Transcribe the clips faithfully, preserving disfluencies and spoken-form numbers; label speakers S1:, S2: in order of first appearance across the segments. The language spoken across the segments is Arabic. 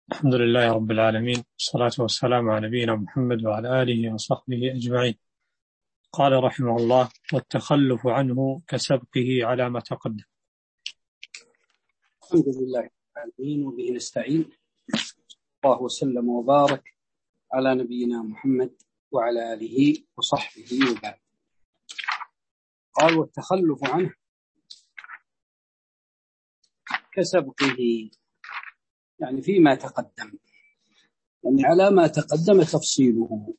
S1: الحمد لله رب العالمين، والصلاة والسلام على نبينا محمد وعلى آله وصحبه أجمعين. قال رحمه الله: والتخلف عنه كسبقه على ما تقدم.
S2: الحمد لله رب العالمين، وبه نستعين. الله وسلم وبارك على نبينا محمد وعلى آله وصحبه وبعد. قال: والتخلف عنه كسبقه، يعني فيما تقدم، يعني على ما تقدم تفصيله.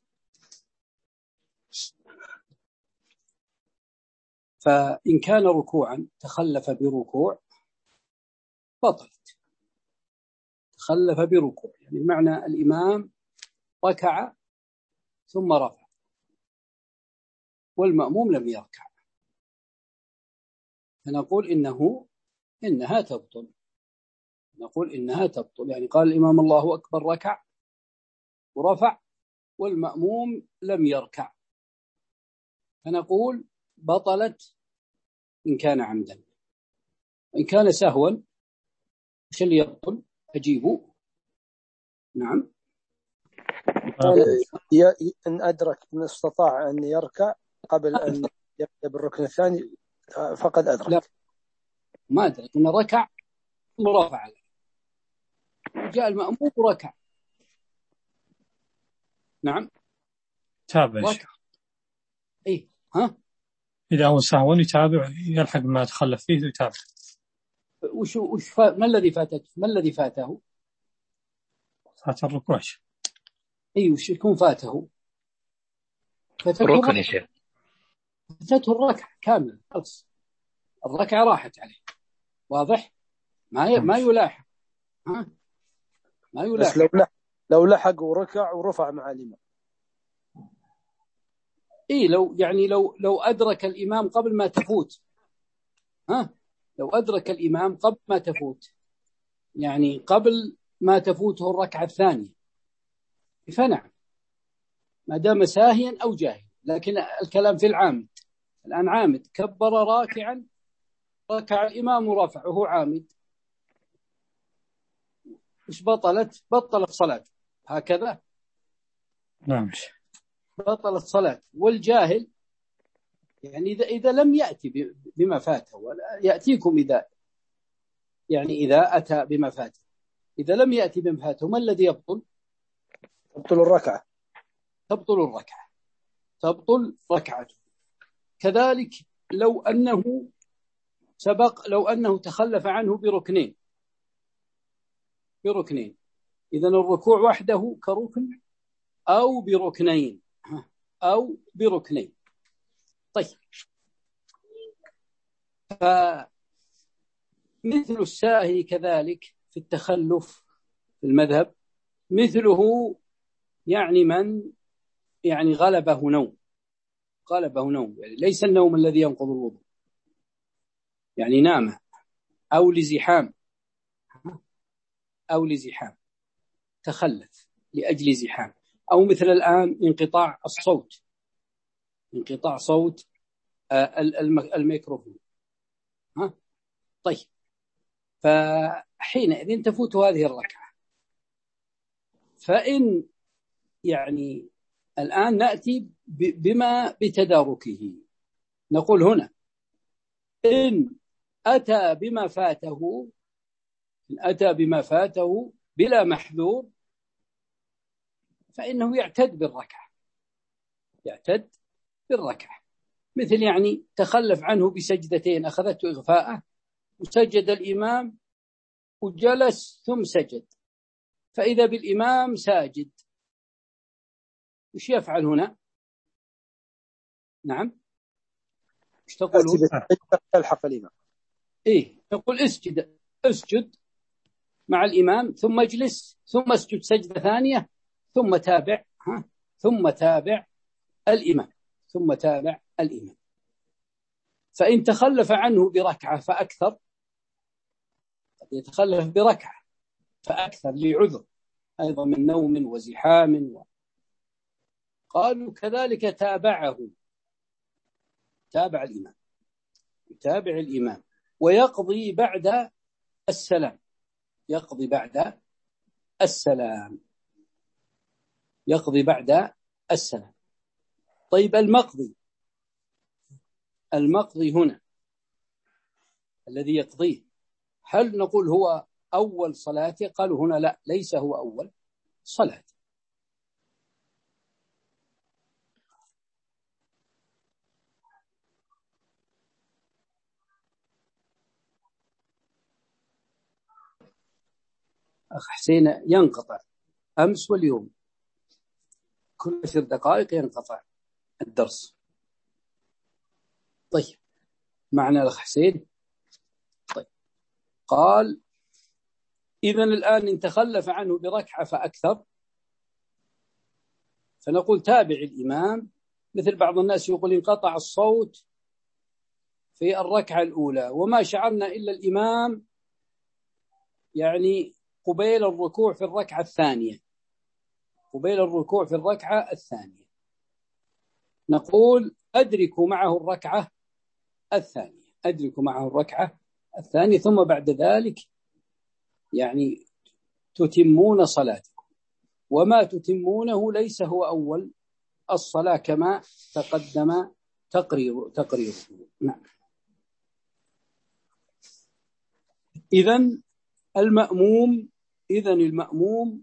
S2: فإن كان ركوعا تخلف بركوع بطلت. تخلف بركوع يعني معنى الإمام ركع ثم رفع والمأموم لم يركع، فنقول إنه إنها تبطل. نقول إنها تبطل يعني قال الإمام الله أكبر ركع ورفع والمأموم لم يركع، فنقول بطلت إن كان عمدا. إن كان سهوا إيش اللي يبطل؟ أجيبه. نعم.
S3: إن أدرك إن استطاع أن يركع قبل أن يبدأ بالركن الثاني فقد أدرك.
S2: لا، ما أدرك إن ركع ثم رفع، جاء المأموم وركع. نعم.
S1: تابع.
S2: إيه ها.
S1: إذا هو سهوا يتابع، يلحق ما تخلف فيه ويتابع.
S2: وش وش فا... ما الذي فاته؟ ما الذي فاته؟
S1: فات الركوع.
S2: أي وش يكون فاته؟
S4: ركن يا شيخ.
S2: فاتته الركعة كامل، خلص الركعة راحت عليه. واضح؟ ما ي... ما يلاحق. ها؟ ما يلاحق.
S3: بس لو لحق لو لحق وركع ورفع مع الإمام.
S2: إيه لو يعني لو لو أدرك الإمام قبل ما تفوت. ها؟ لو أدرك الإمام قبل ما تفوت، يعني قبل ما تفوته الركعة الثانية، فنعم ما دام ساهيا أو جاهل. لكن الكلام في العامد. الآن عامد كبر راكعا، ركع الإمام ورفع وهو عامد، مش بطلت؟ بطلت صلاة هكذا.
S1: نعم.
S2: بطلت صلاة. والجاهل يعني إذا إذا لم يأتي بما فاته، ولا يأتيكم إذا يعني إذا أتى بما فاته، إذا لم يأتي بما فاته ما الذي يبطل؟
S3: تبطل الركعة.
S2: تبطل الركعة. تبطل ركعته. كذلك لو أنه سبق، لو أنه تخلف عنه بركنين بركنين إذن الركوع وحده كركن أو بركنين أو بركنين. طيب، فمثل الساهي كذلك في التخلف في المذهب، مثله يعني من يعني غلبه نوم. غلبه نوم يعني ليس النوم الذي ينقض الوضوء، يعني نام أو لزحام أو لزحام تخلف لأجل زحام، أو مثل الآن انقطاع الصوت، انقطاع صوت الميكروفون. ها؟ طيب، فحينئذ تفوت هذه الركعة. فإن يعني الآن نأتي بما بتداركه، نقول هنا إن أتى بما فاته إن أتى بما فاته بلا محذور فإنه يعتد بالركعة. يعتد بالركعة. مثل يعني تخلف عنه بسجدتين أخذته إغفاءه، وسجد الإمام وجلس ثم سجد، فإذا بالإمام ساجد، وش يفعل هنا؟ نعم، وش تقولون؟
S3: تلحق الإمام.
S2: إيه، نقول اسجد اسجد مع الإمام ثم اجلس ثم اسجد سجدة ثانية ثم تابع ها ثم تابع الإمام ثم تابع الإمام. فإن تخلف عنه بركعة فأكثر، قد يتخلف بركعة فأكثر لعذر أيضا من نوم وزحام و... قالوا كذلك تابعه، تابع الإمام، يتابع الإمام ويقضي بعد السلام، يقضي بعد السلام، يقضي بعد السلام. طيب المقضي المقضي هنا الذي يقضيه، هل نقول هو أول صلاته؟ قالوا هنا لا، ليس هو أول صلاة. أخ حسين ينقطع أمس واليوم، كل عشر دقائق ينقطع الدرس. طيب معنا الأخ حسين. طيب قال إذن الآن إن تخلف عنه بركعة فأكثر فنقول تابع الإمام. مثل بعض الناس يقول انقطع الصوت في الركعة الأولى وما شعرنا إلا الإمام يعني قبيل الركوع في الركعة الثانية، قبيل الركوع في الركعة الثانية، نقول أدركوا معه الركعة الثانية، أدركوا معه الركعة الثانية، ثم بعد ذلك يعني تتمون صلاتكم، وما تتمونه ليس هو أول الصلاة كما تقدم تقرير تقريره. نعم. إذن المأموم إذن المأموم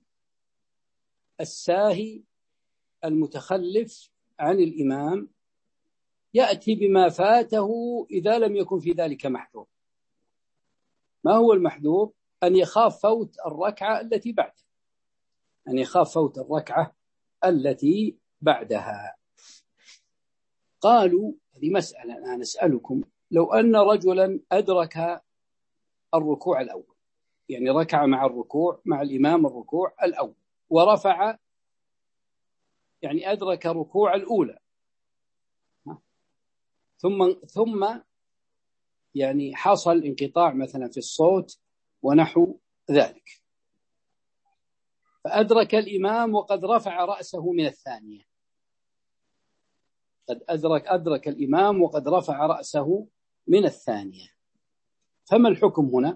S2: الساهي المتخلف عن الإمام يأتي بما فاته إذا لم يكن في ذلك محذور. ما هو المحذور؟ أن يخاف فوت الركعة التي بعدها، أن يخاف فوت الركعة التي بعدها. قالوا هذه مسألة أنا نسألكم، لو أن رجلا أدرك الركوع الأول، يعني ركع مع الركوع مع الإمام الركوع الأول ورفع، يعني أدرك ركوع الأولى، ثم ثم يعني حصل انقطاع مثلا في الصوت ونحو ذلك، فأدرك الإمام وقد رفع رأسه من الثانية، قد أدرك أدرك الإمام وقد رفع رأسه من الثانية، فما الحكم هنا؟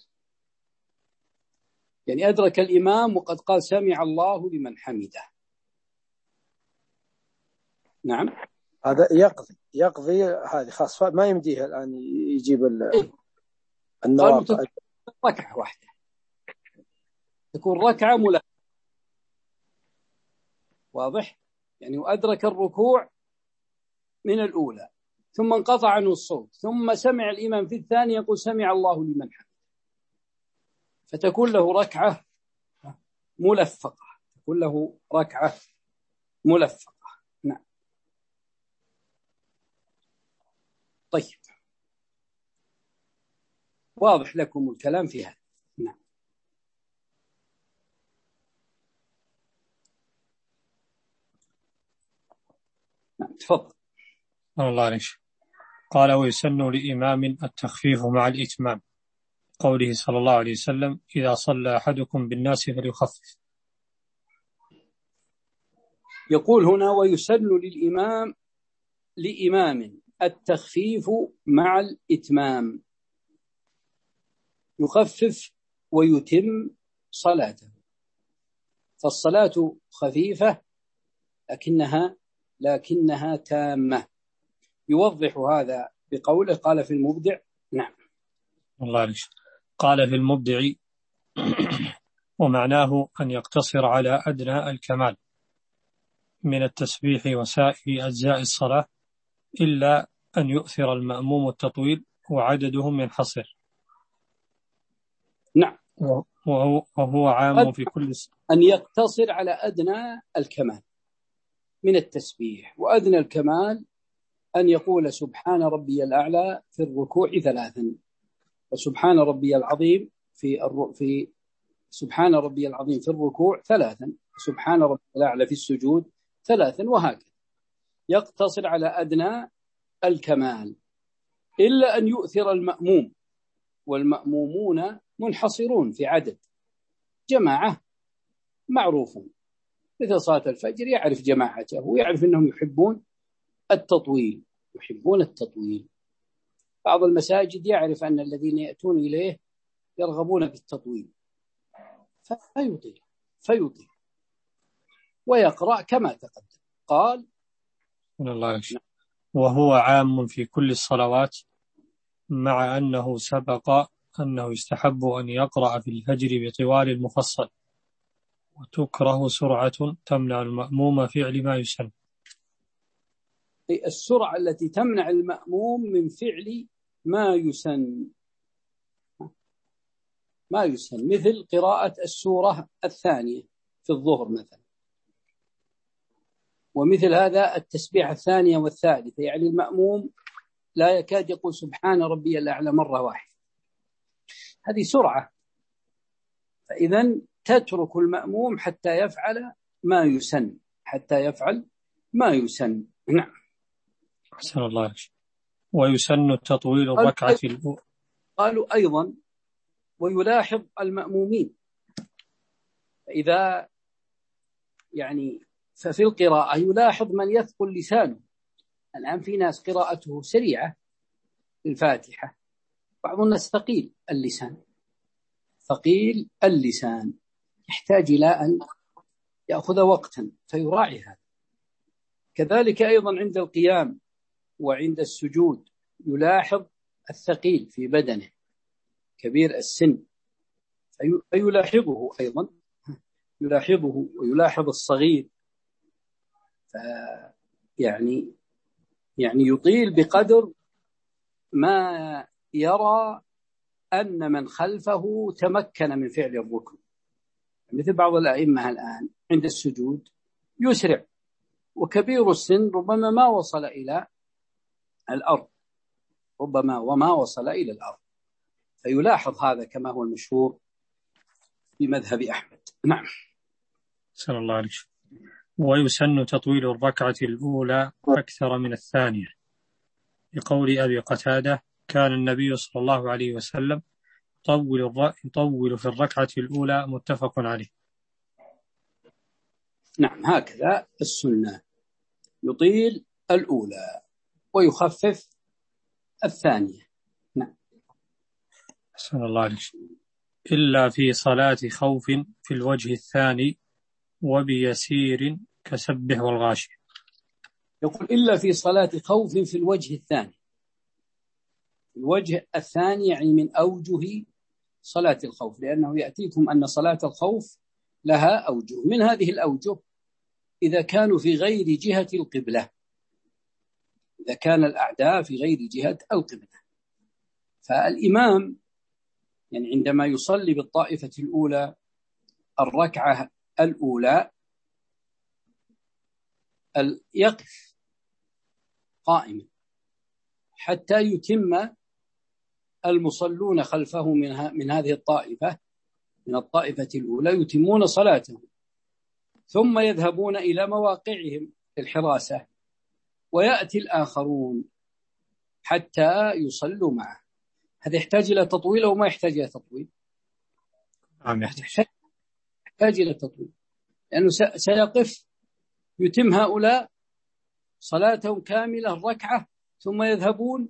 S2: يعني أدرك الإمام وقد قال سمع الله لمن حمده. نعم،
S3: هذا يقضي يقضي هذه خاصة، ما يمديه الآن يجيب النوافل.
S2: ركعة واحدة تكون ركعة ملازمة، واضح؟ يعني وأدرك الركوع من الأولى ثم انقطع عنه الصوت، ثم سمع الإمام في الثانية يقول سمع الله لمن حمده، فتكون له ركعة ملفقة، تكون له ركعة ملفقة. نعم. طيب واضح لكم الكلام في هذا؟ نعم. نعم تفضل.
S1: الله عليك. قال ويسن لإمام التخفيف مع الإتمام، قوله صلى الله عليه وسلم إذا صلى أحدكم بالناس فليخفف.
S2: يقول هنا ويسن للإمام لإمام التخفيف مع الإتمام، يخفف ويتم صلاته، فالصلاة خفيفة لكنها لكنها تامة. يوضح هذا بقوله قال في المبدع. نعم.
S1: الله عليك. قال في المبدع ومعناه أن يقتصر على أدنى الكمال من التسبيح وسائر أجزاء الصلاة، إلا أن يؤثر المأموم التطويل وعددهم ينحصر.
S2: نعم.
S1: وهو, وهو عام في كل صلاة.
S2: أن يقتصر على أدنى الكمال من التسبيح، وأدنى الكمال أن يقول سبحان ربي الأعلى في الركوع ثلاثا، وسبحان ربي العظيم في الر... في سبحان ربي العظيم في الركوع ثلاثا، سبحان ربي الأعلى في السجود ثلاثا، وهكذا يقتصر على أدنى الكمال، إلا أن يؤثر المأموم، والمأمومون منحصرون في عدد، جماعة معروفون، مثل صلاة الفجر يعرف جماعته ويعرف أنهم يحبون التطويل يحبون التطويل بعض المساجد يعرف أن الذين يأتون إليه يرغبون بالتطويل، فيطيل فيطيل ويقرأ كما تقدم. قال
S1: الله يشهد. وهو عام في كل الصلوات، مع أنه سبق أنه يستحب أن يقرأ في الفجر بطوال المفصل، وتكره سرعة تمنع المأموم فعل ما يسن.
S2: السرعة التي تمنع المأموم من فعل ما يسن ما يسن مثل قراءة السورة الثانية في الظهر مثلا، ومثل هذا التسبيح الثانية والثالثة، يعني المأموم لا يكاد يقول سبحان ربي الأعلى مرة واحدة، هذه سرعة. فإذا تترك المأموم حتى يفعل ما يسن حتى يفعل ما يسن. نعم.
S1: أحسن الله. ويسن تطويل الركعة الأولى.
S2: قالوا أيضا ويلاحظ المأمومين، إذا يعني ففي القراءة يلاحظ من يثقل لسانه. الآن في ناس قراءته سريعة الفاتحة، بعض الناس ثقيل اللسان ثقيل اللسان يحتاج إلى أن يأخذ وقتا فيراعي هذا. كذلك أيضا عند القيام وعند السجود يلاحظ الثقيل في بدنه كبير السن فيلاحظه أيضا يلاحظه ويلاحظ الصغير، يعني يعني يطيل بقدر ما يرى أن من خلفه تمكن من فعل الركن. مثل بعض الأئمة الآن عند السجود يسرع، وكبير السن ربما ما وصل إلى الأرض ربما وما وصل إلى الأرض فيلاحظ هذا كما هو المشهور في مذهب أحمد. نعم.
S1: صلى الله عليه وسلم. ويسن تطويل الركعة الأولى أكثر من الثانية، لقول أبي قتادة كان النبي صلى الله عليه وسلم يطول يطول في الركعة الأولى، متفق عليه.
S2: نعم، هكذا السنة، يطيل الأولى ويخفف الثانية. نعم.
S1: صلى الله عليه وسلم. إلا في صلاة خوف في الوجه الثاني وبيسير كسبح والغاشي.
S2: يقول إلا في صلاة خوف في الوجه الثاني. الوجه الثاني يعني من أوجه صلاة الخوف، لأنه يأتيكم أن صلاة الخوف لها أوجه. من هذه الأوجه إذا كانوا في غير جهة القبلة، إذا كان الأعداء في غير جهة القبلة، فالإمام يعني عندما يصلي بالطائفة الأولى الركعة الأولى يقف قائما حتى يتم المصلون خلفه من, من هذه الطائفة من الطائفة الأولى يتمون صلاتهم، ثم يذهبون إلى مواقعهم الحراسة ويأتي الآخرون حتى يصلوا معه. هذا يحتاج إلى تطويل أو ما يحتاج إلى تطويل؟
S1: نعم يحتاج
S2: يحتاج إلى تطويل، لأنه سيقف يتم هؤلاء صلاتهم كاملة الركعة ثم يذهبون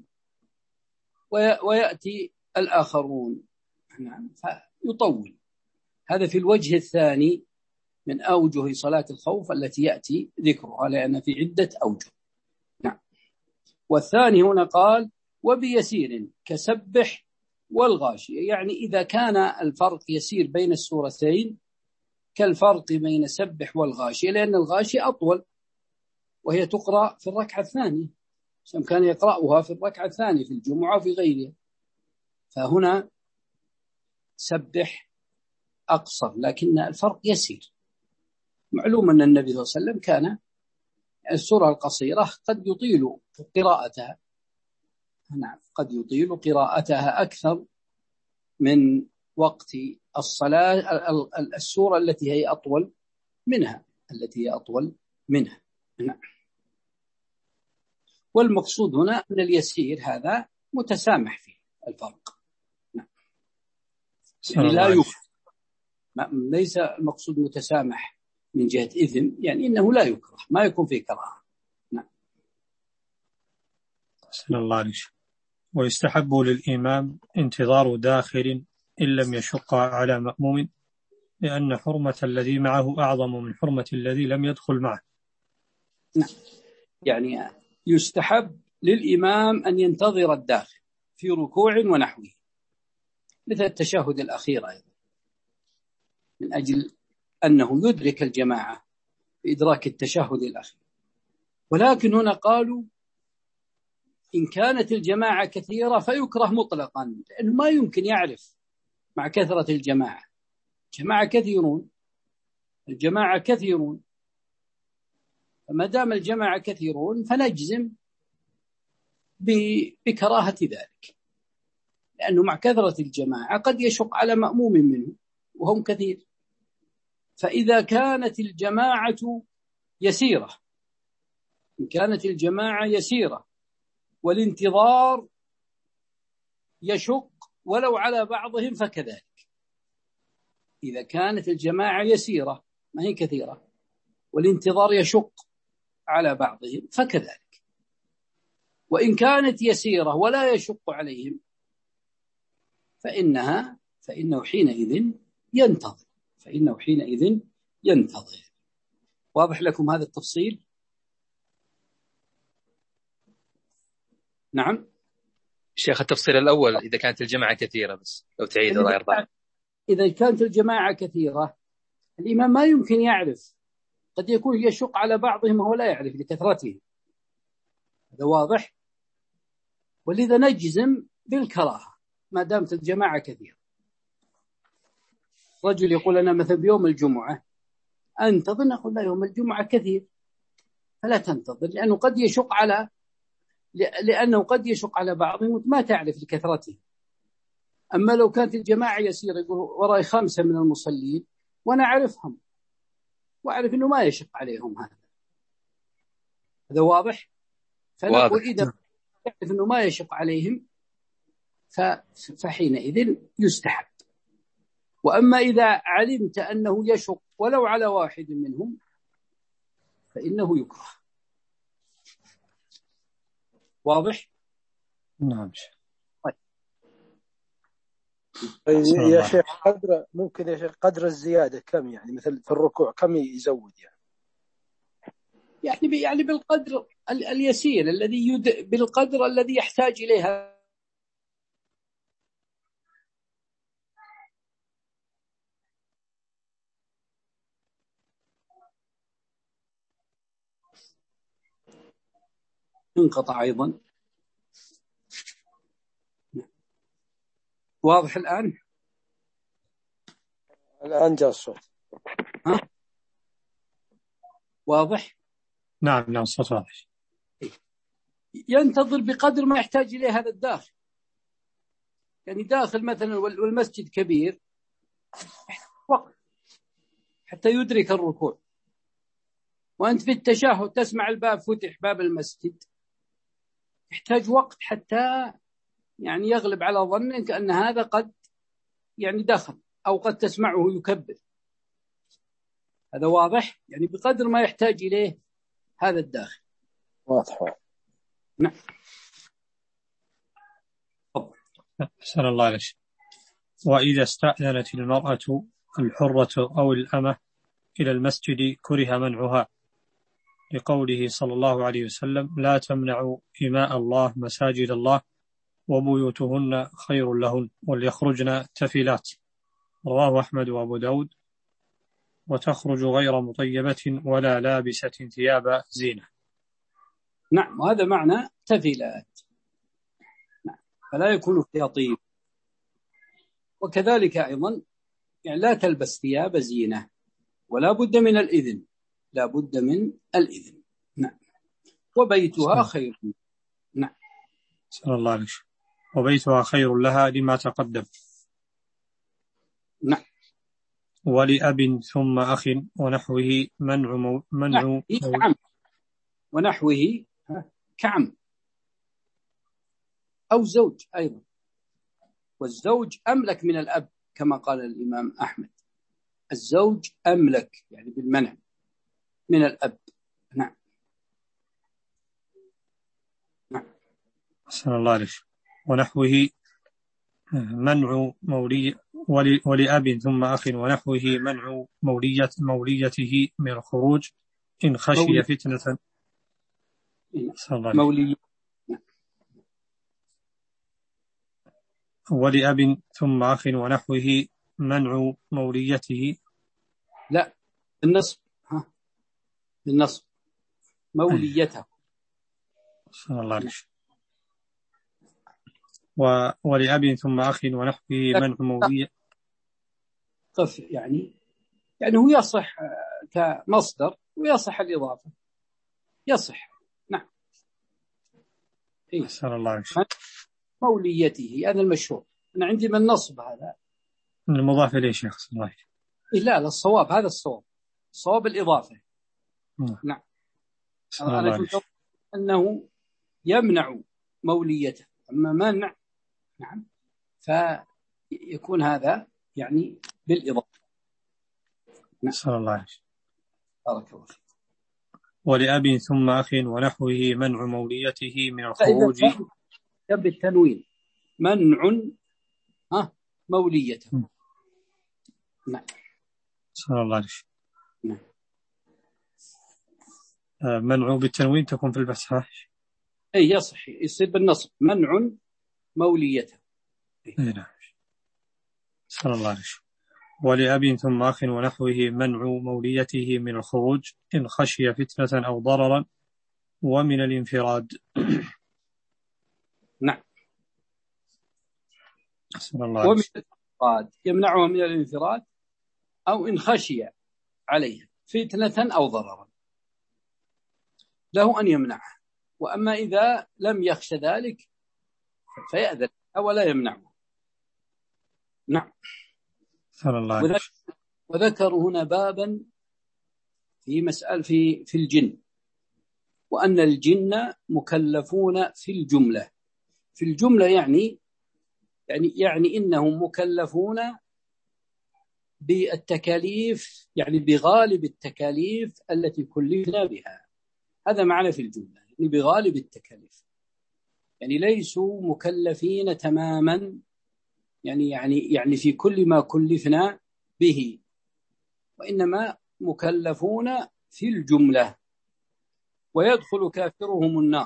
S2: ويأتي الآخرون. نعم، فيطول. هذا في الوجه الثاني من أوجه صلاة الخوف التي يأتي ذكرها، لأن في عدة أوجه. نعم. والثاني هنا قال وبيسير كسبح والغاشية، يعني إذا كان الفرق يسير بين السورتين كالفرق بين سبح والغاشية، لأن الغاشية أطول وهي تقرأ في الركعة الثانية، سواء كان يقرأها في الركعة الثانية في الجمعة وفي غيرها، فهنا سبح أقصر لكن الفرق يسير. معلوم أن النبي صلى الله عليه وسلم كان السورة القصيرة قد يطيل قراءتها، نعم قد يطيل قراءتها أكثر من وقت الصلاة السورة التي هي أطول منها التي هي أطول منها. نعم. والمقصود هنا أن اليسير هذا متسامح فيه الفرق. نعم. يعني لا يكره، ليس المقصود متسامح من جهة إثم، يعني إنه لا يكره، ما يكون فيه كراهة. نعم.
S1: صلى الله عليه وسلم. ويستحب للإمام انتظار داخل إن لم يشق على مأموم لأن حرمة الذي معه أعظم من حرمة الذي لم يدخل معه.
S2: نعم. يعني يستحب للإمام أن ينتظر الداخل في ركوع ونحوه، مثل التشهد الأخير أيضا، من أجل أنه يدرك الجماعة بإدراك التشهد الأخير. ولكن هنا قالوا إن كانت الجماعة كثيرة فيكره مطلقا، لأنه ما يمكن يعرف مع كثرة الجماعة. جماعة كثيرون، الجماعة كثيرون، فما دام الجماعة كثيرون فنجزم بكراهة ذلك، لأنه مع كثرة الجماعة قد يشق على مأموم منه وهم كثير. فإذا كانت الجماعة يسيرة، إن كانت الجماعة يسيرة والانتظار يشق ولو على بعضهم فكذلك. إذا كانت الجماعة يسيرة ما هي كثيرة والانتظار يشق على بعضهم فكذلك. وإن كانت يسيرة ولا يشق عليهم فإنها فإنه حينئذ ينتظر فإنه حينئذ ينتظر. واضح لكم هذا التفصيل؟ نعم.
S4: شيخ التفصيل الأول إذا كانت الجماعة كثيرة، بس لو تعيد الله يرضى.
S2: إذا كانت الجماعة كثيرة الإمام ما يمكن يعرف، قد يكون يشق على بعضهم وهو لا يعرف لكثرته، هذا واضح. ولذا نجزم بالكراهة ما دامت الجماعة كثيرة. رجل يقول أنا مثلا بيوم الجمعة أنتظر، نقول لا، يوم الجمعة كثير فلا تنتظر، لأنه قد يشق على لأنه قد يشق على بعضهم ما تعرف لكثرته. أما لو كانت الجماعة يسيرة، يقول وراي خمسة من المصلين وأنا أعرفهم وأعرف أنه ما يشق عليهم، هذا هذا واضح. فنقول إذا يعرف أنه ما يشق عليهم فحينئذ يستحب. وأما إذا علمت أنه يشق ولو على واحد منهم فإنه يكره. واضح؟
S1: نعم.
S3: طيب يا شيخ قدر ممكن يا شيخ قدر الزيادة كم يعني؟ مثل في الركوع كم يزود يعني؟
S2: يعني يعني بالقدر اليسير الذي يد... بالقدر الذي يحتاج إليها. انقطع أيضا. واضح الآن؟
S3: الآن جاء الصوت.
S2: ها؟ واضح؟
S1: نعم نعم الصوت واضح.
S2: ينتظر بقدر ما يحتاج إليه هذا الداخل. يعني داخل مثلا والمسجد كبير وقت حتى يدرك الركوع، وأنت في التشهد تسمع الباب فتح، باب المسجد، يحتاج وقت حتى يعني يغلب على ظنك أن هذا قد يعني دخل، أو قد تسمعه يكبر. هذا واضح؟ يعني بقدر ما يحتاج إليه هذا الداخل.
S3: واضح.
S2: نعم.
S1: أحسن الله عليك. وإذا استأذنت المرأة الحرة أو الأمة إلى المسجد كره منعها، لقوله صلى الله عليه وسلم لا تمنعوا إماء الله مساجد الله وبيوتهن خير لهن وليخرجن تفلات، رواه أحمد وأبو داود. وتخرج غير مطيبة ولا لابسة ثياب زينة.
S2: نعم، وهذا معنى تفلات. نعم، فلا يكون فيها طيب. وكذلك أيضا يعني لا تلبس ثياب زينة، ولا بد من الإذن، لا بد من الإذن. نعم. وبيتها خير. نعم.
S1: صلى الله عليه وسلم. وبيتها خير لها لما تقدم.
S2: نعم.
S1: ولأب ثم أخ ونحوه منع مو منع مو
S2: كعم ونحوه كعم أو زوج أيضا. والزوج أملك من الأب كما قال الإمام أحمد، الزوج أملك يعني بالمنع من الأب. نعم. نعم.
S1: صلى الله عليه وسلم. ونحوه منع مولي ولي ولأب ثم أخ ونحوه منع مولية موليته من الخروج إن خشي
S2: مولي.
S1: فتنة.
S2: مولي.
S1: ولأب ثم أخ ونحوه منع موليته.
S2: لا النصب، ها النصب موليته.
S1: صلى الله عليه وسلم. ولأب ثم أخ ونحوه منع مولية.
S2: قف يعني يعني هو يصح كمصدر ويصح الإضافة، يصح. نعم.
S1: إيه؟ صلى الله عليه وسلم.
S2: موليته هذا المشهور. أنا عندي من نصب هذا
S1: المضاف إليه شيخ صلى الله عليه وسلم.
S2: إيه لا لا الصواب هذا الصواب، صواب الإضافة.
S1: م.
S2: نعم.
S1: أنا كنت
S2: أنه يمنع موليته، أما منع نعم فيكون هذا يعني بالإضافة.
S1: نعم. صلى الله عليه وسلم.
S2: بارك الله فيك.
S1: ولأب ثم أخ ونحوه منع موليته من الخروج
S2: بالتنوين منع ها موليته. نعم.
S1: صلى الله عليه وسلم.
S2: نعم.
S1: منع بالتنوين تكون في الفتحة.
S2: أي يصح يصير بالنصب منع موليته.
S1: نعم. صلى الله عليه وسلم. ولأب ثم أخ ونحوه منع موليته من الخروج إن خشي فتنة أو ضررا ومن الانفراد.
S2: نعم.
S1: صلى الله عليه
S2: ومن
S1: وسلم.
S2: الانفراد يمنعه من الانفراد أو إن خشي عليه فتنة أو ضررا له أن يمنعه، وأما إذا لم يخش ذلك فيأذن ولا يمنعه. نعم.
S1: صلى الله عليه وسلم.
S2: وذكروا هنا بابا في مسألة في في الجن، وأن الجن مكلفون في الجملة. في الجملة يعني يعني يعني إنهم مكلفون بالتكاليف، يعني بغالب التكاليف التي كلفنا بها. هذا معنى في الجملة، يعني بغالب التكاليف، يعني ليسوا مكلفين تماما، يعني يعني يعني في كل ما كلفنا به، وإنما مكلفون في الجملة. ويدخل كافرهم النار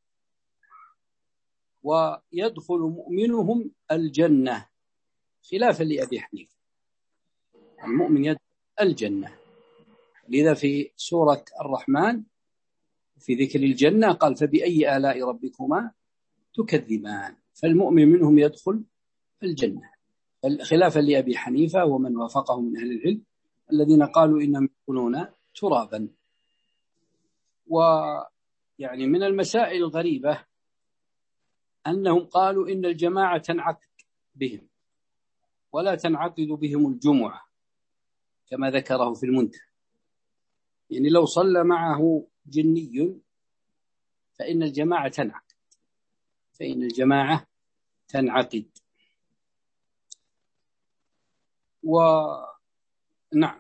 S2: ويدخل مؤمنهم الجنة، خلافا لأبي حنيفة. المؤمن يدخل الجنة، لذا في سورة الرحمن في ذكر الجنة قال فبأي آلاء ربكما تكذبان، فالمؤمن منهم يدخل الجنة، خلافا لأبي حنيفة ومن وافقهم من أهل العلم الذين قالوا إنهم يكونون ترابا. ويعني من المسائل الغريبة أنهم قالوا إن الجماعة تنعقد بهم ولا تنعقد بهم الجمعة كما ذكره في المنتهى، يعني لو صلى معه جني فإن الجماعة تنعقد فإن الجماعة تنعقد. ونعم.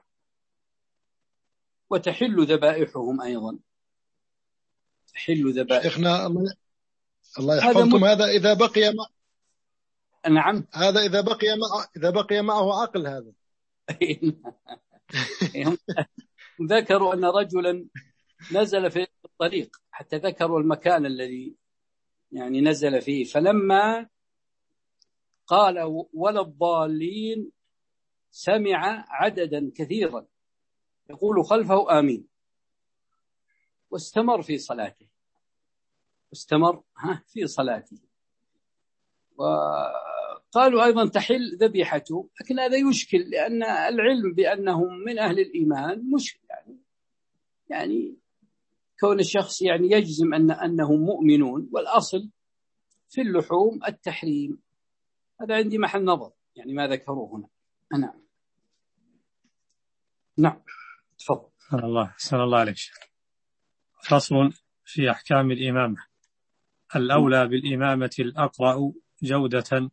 S2: وتحل ذبائحهم أيضا، تحل ذبائحهم.
S5: شيخنا الله يحفظكم، هذا إذا بقي ما...
S2: نعم
S5: هذا إذا بقي ما... إذا بقي معه عقل هذا.
S2: ذكروا أن رجلا نزل في الطريق، حتى ذكروا المكان الذي يعني نزل فيه، فلما قال ولا الضالين سمع عددا كثيرا يقول خلفه آمين، واستمر في صلاته واستمر في صلاته. وقالوا أيضا تحل ذبيحته، لكن هذا يشكل لأن العلم بأنهم من أهل الإيمان مشكل، يعني يعني كون الشخص يعني يجزم أن أنهم مؤمنون، والأصل في اللحوم التحريم. هذا عندي محل نظر يعني ما ذكروه هنا. نعم نعم تفضل.
S1: صلى الله صلى الله عليه وسلم. فصل في أحكام الإمامة. الأولى بالإمامة الأقرأ جودة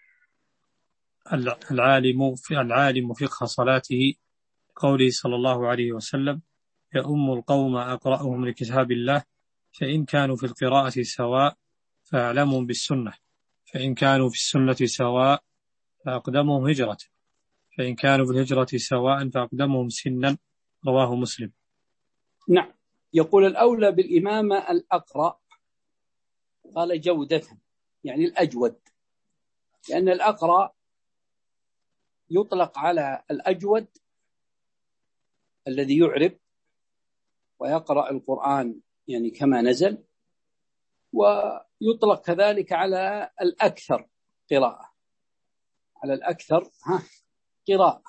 S1: العالم في العالم فقه صلاته، قوله صلى الله عليه وسلم يؤم القوم أقرأهم لكتاب الله، فإن كانوا في القراءة سواء فأعلمهم بالسنة، فإن كانوا في السنة سواء فأقدمهم هجرة، فإن كانوا بالهجرة سواء فأقدمهم سنا. رواه مسلم.
S2: نعم. يقول الأولى بالإمامة الأقرأ، قال جودة يعني الأجود، لأن الأقرأ يطلق على الأجود الذي يعرب ويقرأ القرآن يعني كما نزل، ويطلق كذلك على الأكثر قراءة، على الأكثر ها قراءة.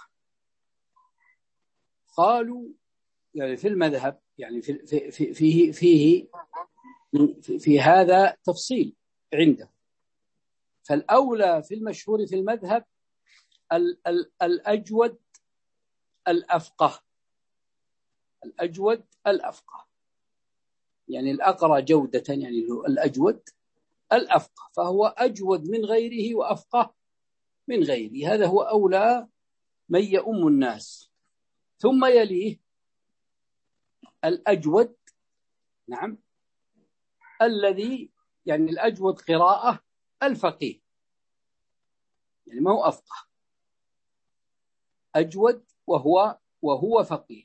S2: قالوا يعني في المذهب يعني في في في فيه فيه في, في هذا تفصيل عنده، فالأولى في المشهور في المذهب ال ال الأجود الأفقه، الأجود الأفقه، يعني الأقرأ جودة يعني الأجود الأفقه، فهو أجود من غيره وأفقه من غيره، هذا هو أولى من يؤم الناس. ثم يليه الأجود، نعم، الذي يعني الأجود قراءة الفقيه، يعني ما هو أفقه، أجود وهو وهو فقيه.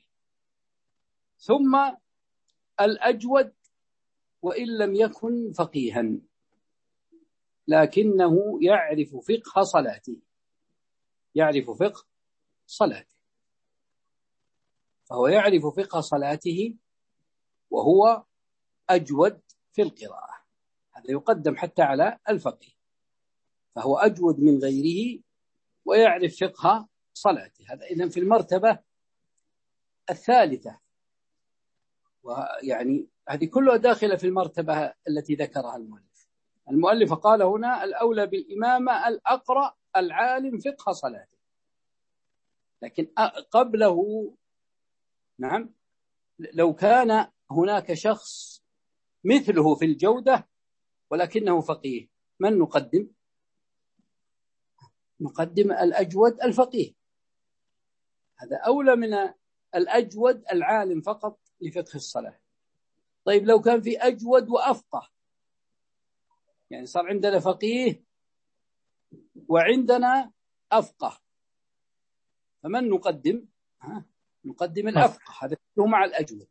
S2: ثم الأجود وإن لم يكن فقيها لكنه يعرف فقه صلاته، يعرف فقه صلاته، فهو يعرف فقه صلاته وهو أجود في القراءة، هذا يقدم حتى على الفقيه، فهو أجود من غيره ويعرف فقه صلاته، هذا إذن في المرتبة الثالثة، ويعني هذه كلها داخلة في المرتبة التي ذكرها المؤلف. المؤلف قال هنا الأولى بالإمامة الأقرأ العالم فقه صلاته، لكن قبله نعم لو كان هناك شخص مثله في الجودة ولكنه فقيه، من نقدم؟ نقدم الأجود الفقيه، هذا أولى من الأجود العالم فقط لفقه الصلاة. طيب لو كان في أجود وأفقه، يعني صار عندنا فقيه وعندنا أفقه، فمن نقدم؟ ها؟ نقدم الأفقه، هذا كله مع الأجود.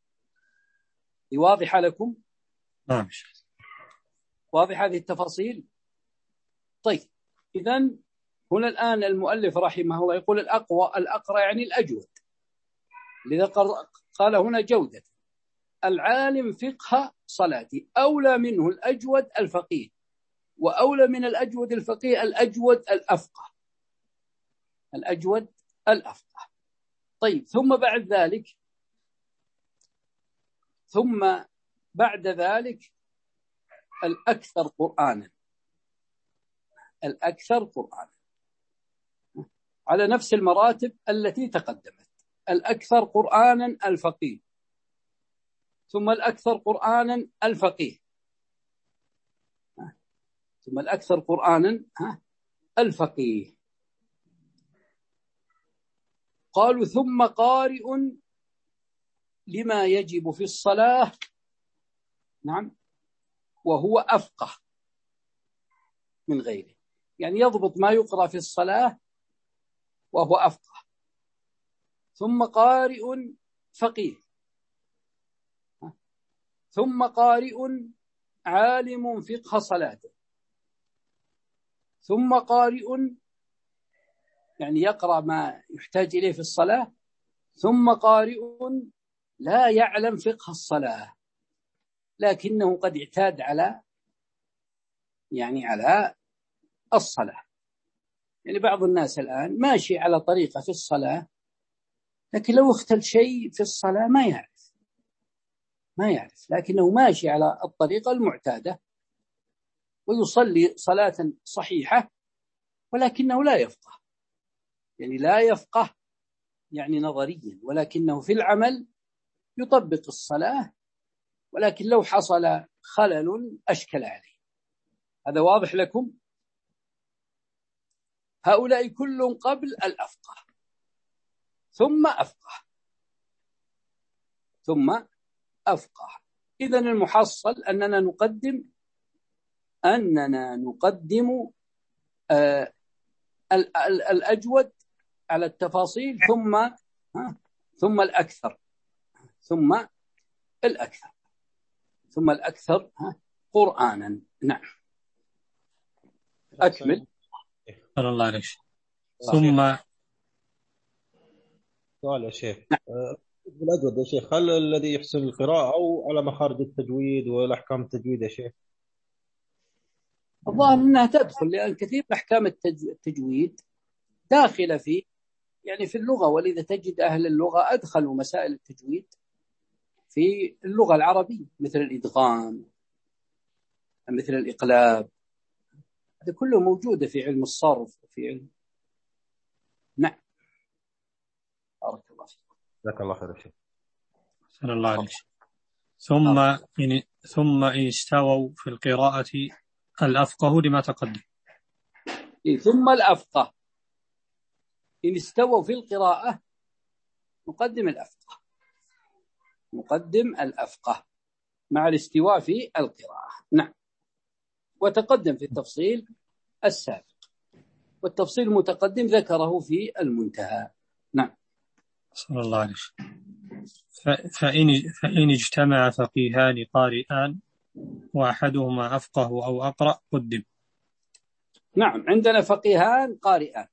S2: واضحة لكم؟
S1: نعم.
S2: واضح هذه التفاصيل؟ طيب إذن هنا الآن المؤلف رحمه الله يقول الأقوى الأقرأ يعني الأجود، لذا قال هنا جودة العالم فقه صلاتي، أولى منه الأجود الفقيه، وأولى من الأجود الفقيه الأجود الأفقه، الأجود الأفقه. طيب ثم بعد ذلك ثم بعد ذلك الأكثر قرآنا، الأكثر قرآنا على نفس المراتب التي تقدمت، الأكثر قرآنا الفقيه، ثم الأكثر قرآنا الفقيه، ثم الأكثر قرآنا الفقيه. قالوا ثم قارئ لما يجب في الصلاة، نعم، وهو أفقه من غيره، يعني يضبط ما يقرأ في الصلاة وهو أفقه. ثم قارئ فقيه، ثم قارئ عالم فقه صلاته، ثم قارئ يعني يقرأ ما يحتاج إليه في الصلاة، ثم قارئ لا يعلم فقه الصلاة لكنه قد اعتاد على يعني على الصلاة. يعني بعض الناس الآن ماشي على طريقة في الصلاة، لكن لو اختل شيء في الصلاة ما يعرف ما يعرف لكنه ماشي على الطريقة المعتادة ويصلي صلاة صحيحة ولكنه لا يفقه، يعني لا يفقه يعني نظريا، ولكنه في العمل يطبق الصلاة، ولكن لو حصل خلل أشكل عليه. هذا واضح لكم؟ هؤلاء كل قبل الأفقه، ثم أفقه، ثم أفقه. إذن المحصل أننا نقدم أننا نقدم آه الأجود على التفاصيل، ثم ها ثم الأكثر ثم الأكثر ثم الأكثر ها قرآنا. نعم أكمل.
S1: صلى الله عليه وسلم. ثم
S6: سؤال يا شيخ، بالأجود يا شيخ، هل الذي يحسن القراءة أو على مخارج التجويد والأحكام التجويد يا شيخ؟
S2: الظاهر أنها تدخل، لأن كثير من أحكام التجويد داخلة في يعني في اللغة، ولذا تجد أهل اللغة أدخلوا مسائل التجويد في اللغة العربية، مثل الإدغام، مثل الإقلاب، هذا كله موجودة في علم الصرف وفي علم. نعم بارك الله فيك.
S6: جزاك الله خير يا شيخ.
S1: صلى الله عليه وسلم. ثم إن ثم إن استووا في القراءة الأفقه لما تقدم.
S2: ثم الأفقه إن استووا في القراءة نقدم الأفقه نقدم الأفقه مع الاستواء في القراءة. نعم. وتقدم في التفصيل السابق، والتفصيل المتقدم ذكره في المنتهى. نعم.
S1: صلى الله عليه وسلم. فإن, فإن اجتمع فقيهان قارئان وأحدهما أفقه أو أقرأ قدم.
S2: نعم عندنا فقيهان قارئان،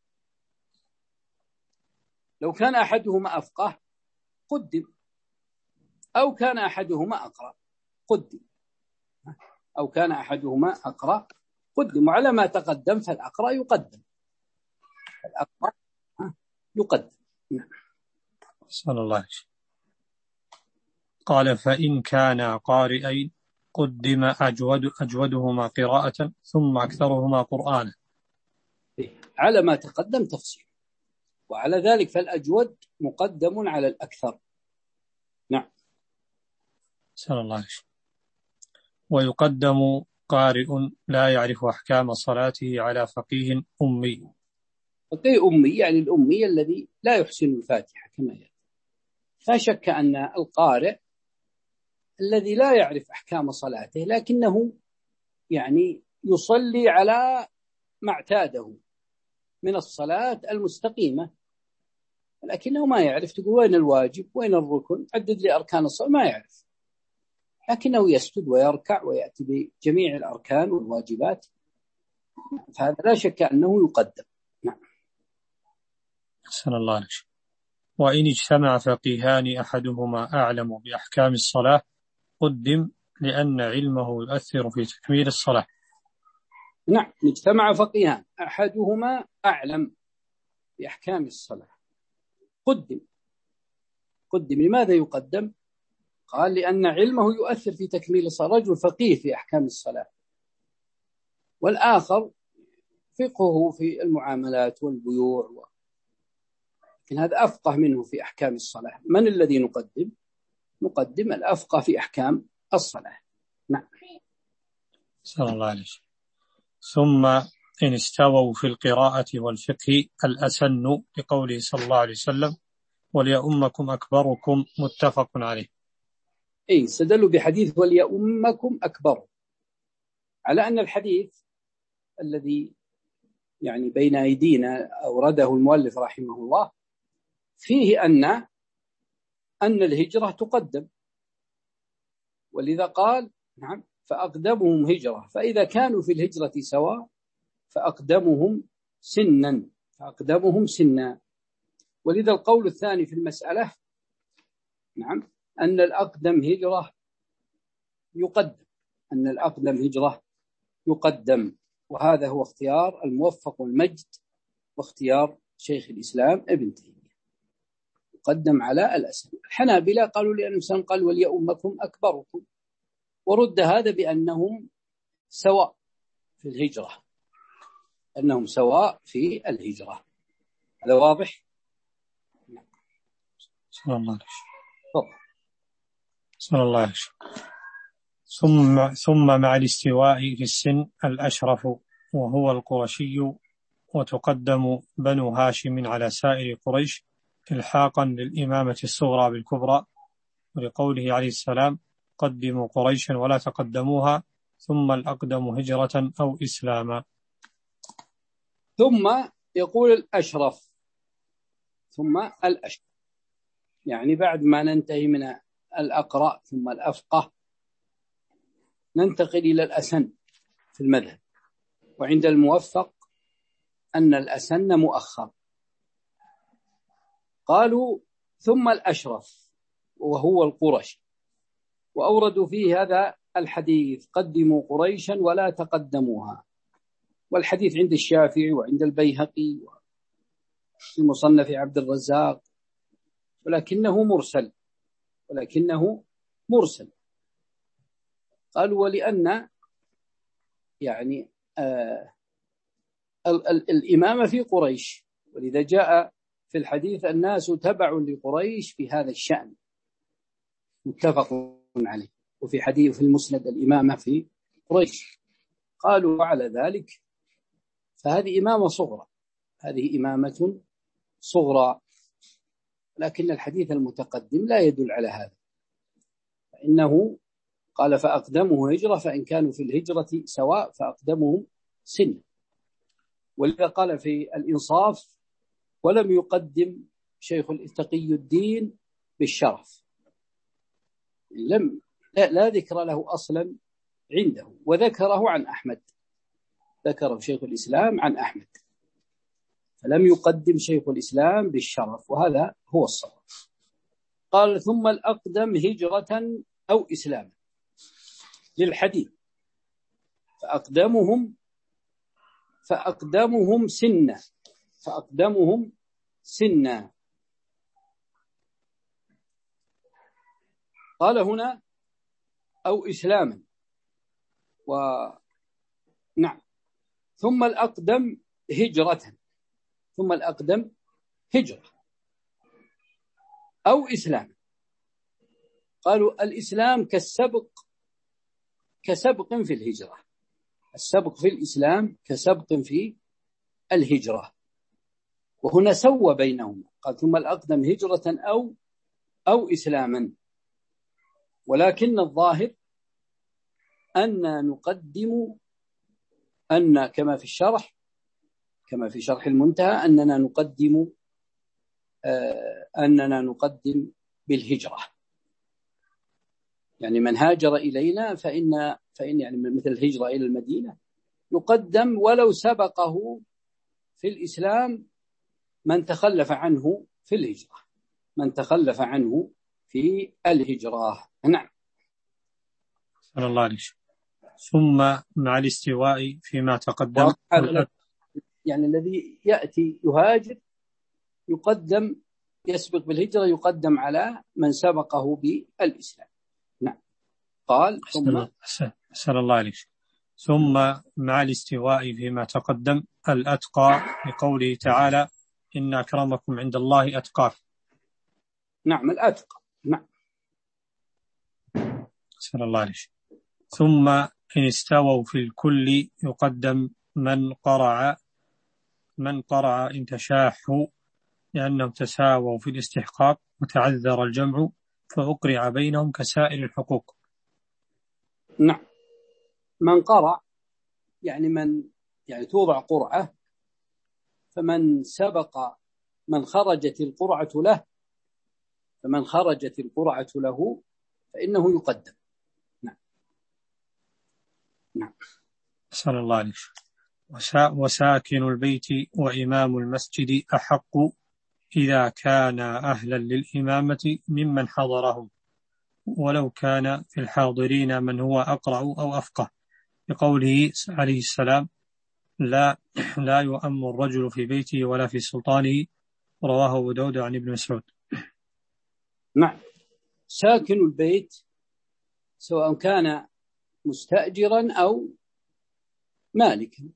S2: لو كان أحدهما أفقه قدم، أو كان أحدهما أقرأ قدم أو كان أحدهما أقرأ قدم وعلى ما تقدم فالأقرأ يقدم الأقرأ يقدم. نعم.
S1: صلى الله عليه وسلم. قال فإن كان قارئين قدم أجود أجودهما قراءة ثم أكثرهما قرآنا،
S2: على ما تقدم تفصيل، وعلى ذلك فالأجود مقدم على الأكثر. نعم.
S1: صلى الله عليه وسلم. ويقدم قارئ لا يعرف أحكام صلاته على فقيه أمي.
S2: فقيه أمي يعني الأمي الذي لا يحسن الفاتحة كما يأتي. لا شك أن القارئ الذي لا يعرف أحكام صلاته لكنه يعني يصلي على ما اعتاده من الصلاة المستقيمة، لكنه ما يعرف، تقول وين الواجب وين الركن عدد لي أركان الصلاة، ما يعرف، لكنه يسجد ويركع ويأتي بجميع الأركان والواجبات، فهذا لا شك أنه يقدم. نعم.
S1: صلى الله عليه وسلم. وإن اجتمع فقيهان أحدهما أعلم بأحكام الصلاة قدم لأن علمه يؤثر في تكميل الصلاة.
S2: نعم اجتمع فقيهان أحدهما أعلم بأحكام الصلاة قدم. قدم لماذا يقدم؟ قال لأن علمه يؤثر في تكميل الصلاة، رجل فقيه في أحكام الصلاة، والآخر فقهه في المعاملات والبيوع و... لكن هذا أفقه منه في أحكام الصلاة. من الذي نقدم؟ نقدم الأفقه في أحكام الصلاة. نعم.
S1: صلى الله عليه وسلم. ثم إن استووا في القراءة والفقه الأسن لقوله صلى الله عليه وسلم وليؤمكم أكبركم متفق عليه.
S2: إيه استدلوا بحديث وليؤمكم أكبر على أن الحديث الذي يعني بين أيدينا أورده المؤلف رحمه الله فيه أن أن الهجرة تقدم، ولذا قال نعم فأقدمهم هجرة، فإذا كانوا في الهجرة سواء فأقدمهم سنا فأقدمهم سنا ولذا القول الثاني في المسألة نعم أن الأقدم هجرة يقدم أن الأقدم هجرة يقدم وهذا هو اختيار الموفق والمجد واختيار شيخ الإسلام ابن تيمية، يقدم على الأسن. الحنابلة قالوا لأن الإنسان قال وليؤمكم أكبركم، ورد هذا بأنهم سواء في الهجرة، أنهم سواء في الهجرة. هذا واضح؟
S1: صلى الله عليه وسلم. صلى الله عليه وسلم. ثم ثم مع الاستواء في السن الأشرف وهو القرشي، وتقدم بنو هاشم على سائر قريش إلحاقا للإمامة الصغرى بالكبرى، ولقوله عليه السلام قدموا قريشا ولا تقدموها ثم الأقدم هجرة أو إسلاما.
S2: ثم يقول الأشرف، ثم الأشرف، يعني بعد ما ننتهي من الأقرأ ثم الأفقه ننتقل إلى الأسن في المذهب. وعند الموفق أن الأسن مؤخر. قالوا ثم الأشرف وهو القرش، وأوردوا فيه هذا الحديث: قدموا قريشا ولا تقدموها. والحديث عند الشافعي وعند البيهقي في مصنف عبد الرزاق، ولكنه مرسل ولكنه مرسل قالوا ولأن يعني آه ال ال الإمامة في قريش، ولذا جاء في الحديث الناس تبع لقريش في هذا الشأن، متفق عليه. وفي حديث في المسند الإمامة في قريش. قالوا وعلى ذلك فهذه إمامة صغرى، هذه إمامة صغرى، لكن الحديث المتقدم لا يدل على هذا، فإنه قال فأقدمه هجرة، فإن كانوا في الهجرة سواء فأقدمهم سن. ولذا قال في الإنصاف: ولم يقدم شيخ التقي الدين بالشرف، لم لا, لا ذكر له أصلا عنده، وذكره عن أحمد، ذكره شيخ الإسلام عن أحمد، فلم يقدم شيخ الإسلام بالشرف، وهذا هو الصواب. قال ثم الأقدم هجرة أو إسلام للحديث، فأقدمهم فأقدمهم سنة فأقدمهم سنة قال هنا أو إسلاما. ونعم ثم الأقدم هجرة ثم الأقدم هجرة أو إسلام. قالوا الإسلام كالسبق كسبق في الهجرة، السبق في الإسلام كسبق في الهجرة، وهنا سوى بينهما، قال ثم الأقدم هجرة أو أو إسلاما. ولكن الظاهر أن نقدم أن كما في الشرح كما في شرح المنتهى أننا نقدم آه أننا نقدم بالهجرة، يعني من هاجر إلينا فإن فإن يعني مثل الهجرة إلى المدينة يقدم ولو سبقه في الإسلام من تخلف عنه في الهجرة من تخلف عنه في الهجرة. نعم.
S1: صلى الله عليه وسلم. ثم مع الاستواء فيما تقدم،
S2: يعني الذي يأتي يهاجر يقدم يسبق بالهجرة يقدم على من سبقه بالإسلام. نعم. قال ثم
S1: أسأل الله عليه وسلم. ثم مع الاستواء فيما تقدم الأتقى، لقوله تعالى إن أكرمكم عند الله أتقاكم.
S2: نعم الأتقى. نعم.
S1: أسأل الله عليه وسلم. ثم إن استووا في الكل يقدم من قرع من قرع إن تشاحوا، لأنهم تساووا في الاستحقاق وتعذر الجمع فأقرع بينهم كسائر الحقوق.
S2: نعم. من قرع يعني من يعني توضع قرعة، فمن سبق من خرجت القرعة له فمن خرجت القرعة له فإنه يقدم. نعم. نعم.
S1: صلى الله عليه وسلم. وساكن البيت وإمام المسجد أحق إذا كان أهلا للإمامة ممن حضرهم، ولو كان في الحاضرين من هو أقرأ أو أفقه، بقوله عليه السلام لا لا يؤم الرجل في بيته ولا في سلطانه، رواه أبو داود عن ابن مسعود.
S2: نعم. ساكن البيت سواء كان مستأجرا أو مالكا،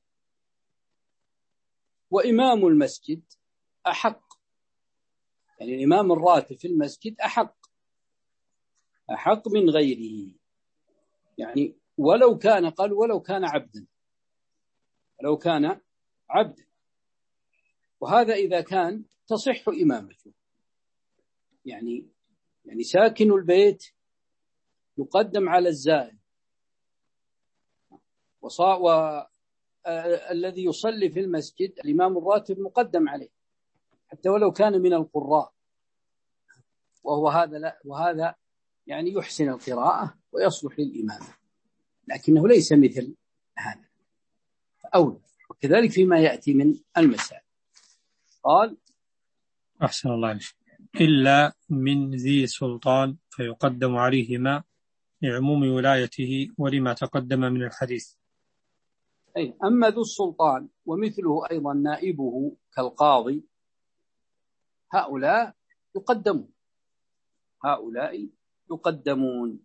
S2: وإمام المسجد أحق، يعني الإمام الراتب في المسجد أحق أحق من غيره، يعني ولو كان قال ولو كان عبدا ولو كان عبدا وهذا إذا كان تصح إمامته. يعني يعني ساكن البيت يقدم على الزائد، آه الذي يصلي في المسجد الإمام الراتب مقدم عليه حتى ولو كان من القراء، وهو هذا لا وهذا يعني يحسن القراءة ويصلح للإمام، لكنه ليس مثل هذا أولى. وكذلك فيما يأتي من المسائل قال
S1: أحسن الله عليك إلا من ذي سلطان فيقدم عليهما لعموم ولايته ولما تقدم من الحديث.
S2: أي أما ذو السلطان ومثله أيضا نائبه كالقاضي هؤلاء يقدمون هؤلاء يقدمون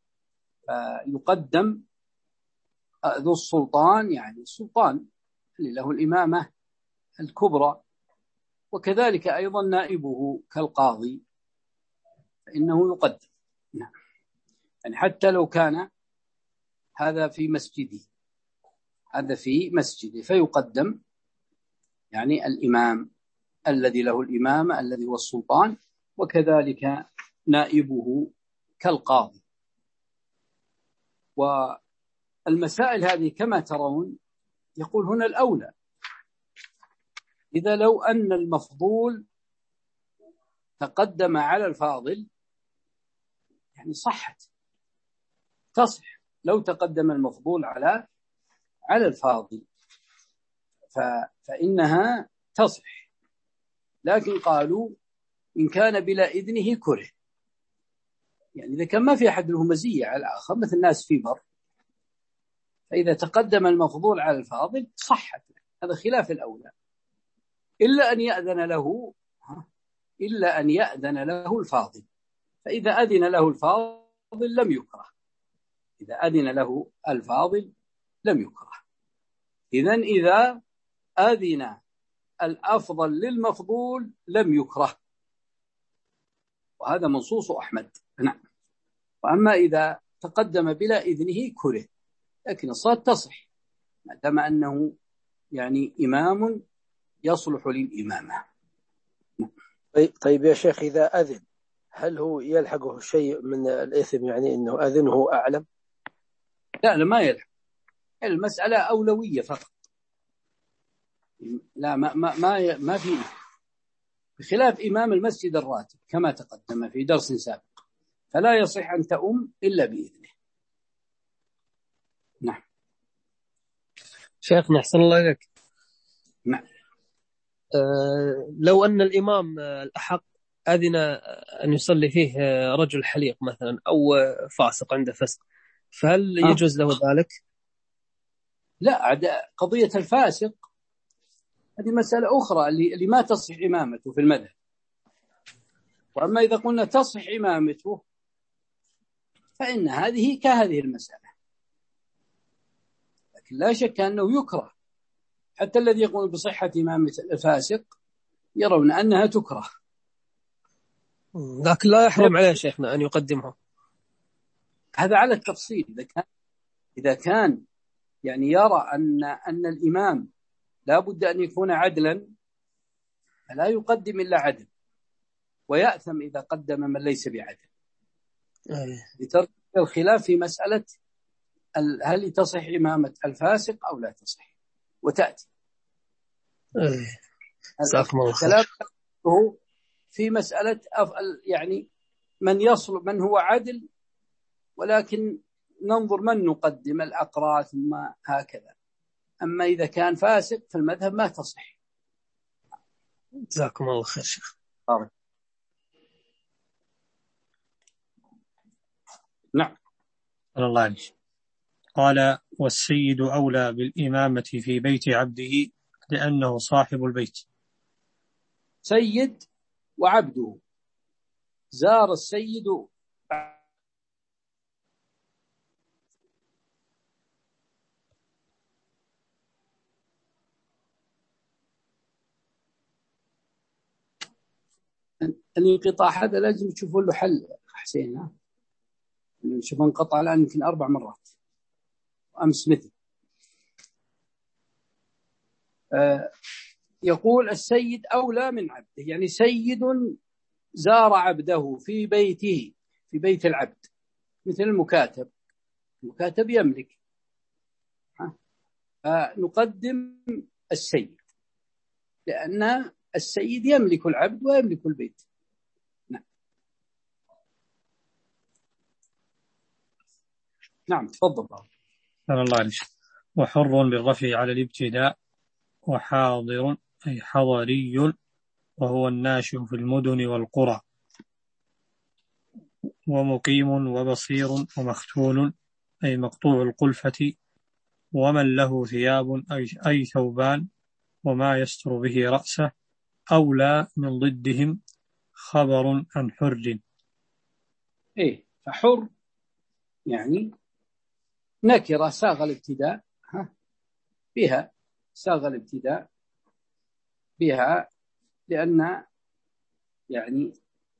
S2: يقدم ذو السلطان يعني السلطان اللي له الإمامة الكبرى، وكذلك أيضا نائبه كالقاضي فإنه يقدم. نعم. يعني حتى لو كان هذا في مسجده هذا في مسجده فيقدم يعني الإمام الذي له الإمامة الذي هو السلطان، وكذلك نائبه كالقاضي. والمسائل هذه كما ترون يقول هنا الأولى إذا لو أن المفضول تقدم على الفاضل يعني صحت تصح لو تقدم المفضول على على الفاضل فإنها تصح، لكن قالوا إن كان بلا إذنه كره، يعني إذا كان ما في أحد له مزية على الآخر مثل الناس في بر، فإذا تقدم المفضول على الفاضل صحت، هذا خلاف الأولى، إلا أن يأذن له إلا أن يأذن له الفاضل، فإذا أذن له الفاضل لم يكره إذا أذن له الفاضل لم يكره. إذن إذا أذن الأفضل للمفضول لم يكره، وهذا منصوص أحمد. نعم. وأما إذا تقدم بلا إذنه كره، لكن الصلاة تصح ما دام أنه يعني إمام يصلح للإمامة.
S3: طيب يا شيخ إذا أذن هل هو يلحقه شيء من الإثم، يعني أنه أذنه أعلم؟
S2: لا لا ما يلحق، المسألة أولوية فقط، لا ما ما ما, ما في، بخلاف إمام المسجد الراتب كما تقدم في درس سابق فلا يصح أن تؤم إلا بإذنه. نعم.
S7: شيخنا أحسن الله إليك.
S2: نعم.
S7: أه لو أن الإمام الأحق أذن أن يصلي فيه رجل حليق مثلا أو فاسق عنده فسق، فهل يجوز له ذلك؟
S2: لا، قضية الفاسق هذه مسألة أخرى اللي ما تصح إمامته في المذهب. وأما إذا قلنا تصح إمامته فإن هذه كهذه المسألة، لكن لا شك أنه يكره، حتى الذي يقول بصحة إمامة الفاسق يرون أنها تكره،
S7: لكن لا يحرم عليه شيخنا أن يقدمها.
S2: هذا على التفصيل. إذا كان إذا كان يعني يرى أن أن الإمام لا بد أن يكون عدلا فلا يقدم إلا عدل، ويأثم إذا قدم من ليس بعدل، لترك الخلاف في مسألة هل تصح إمامة الفاسق أو لا تصح، وتأتي الكلام في مسألة يعني من يصل من هو عدل، ولكن ننظر من نقدم الأقراء ثم هكذا. أما إذا كان فاسق في المذهب ما تصح.
S7: جزاكم الله خير شيخ.
S2: نعم.
S1: الله عليك. قال والسيد أولى بالإمامة في بيت عبده لأنه صاحب البيت.
S2: سيد وعبده، زار السيد الانقطاع هذا لازم تشوفوا له حل حسين. ها شوف انقطع الآن يمكن أربع مرات أمس مثل. آه يقول السيد أولى من عبده، يعني سيد زار عبده في بيته في بيت العبد، مثل المكاتب. المكاتب يملك، ها فنقدم السيد، لأن السيد يملك العبد ويملك البيت. نعم نعم تفضل.
S1: الله عليك. وحر بالرفع على الابتداء، وحاضر أي حضري وهو الناشئ في المدن والقرى، ومقيم وبصير ومختول أي مقطوع القلفة، ومن له ثياب أي ثوبان، وما يستر به رأسه، أولى من ضدهم خبر عن حر.
S2: إيه، فحر يعني نكرة ساغ الابتداء بها، ساغ الابتداء بها لأن يعني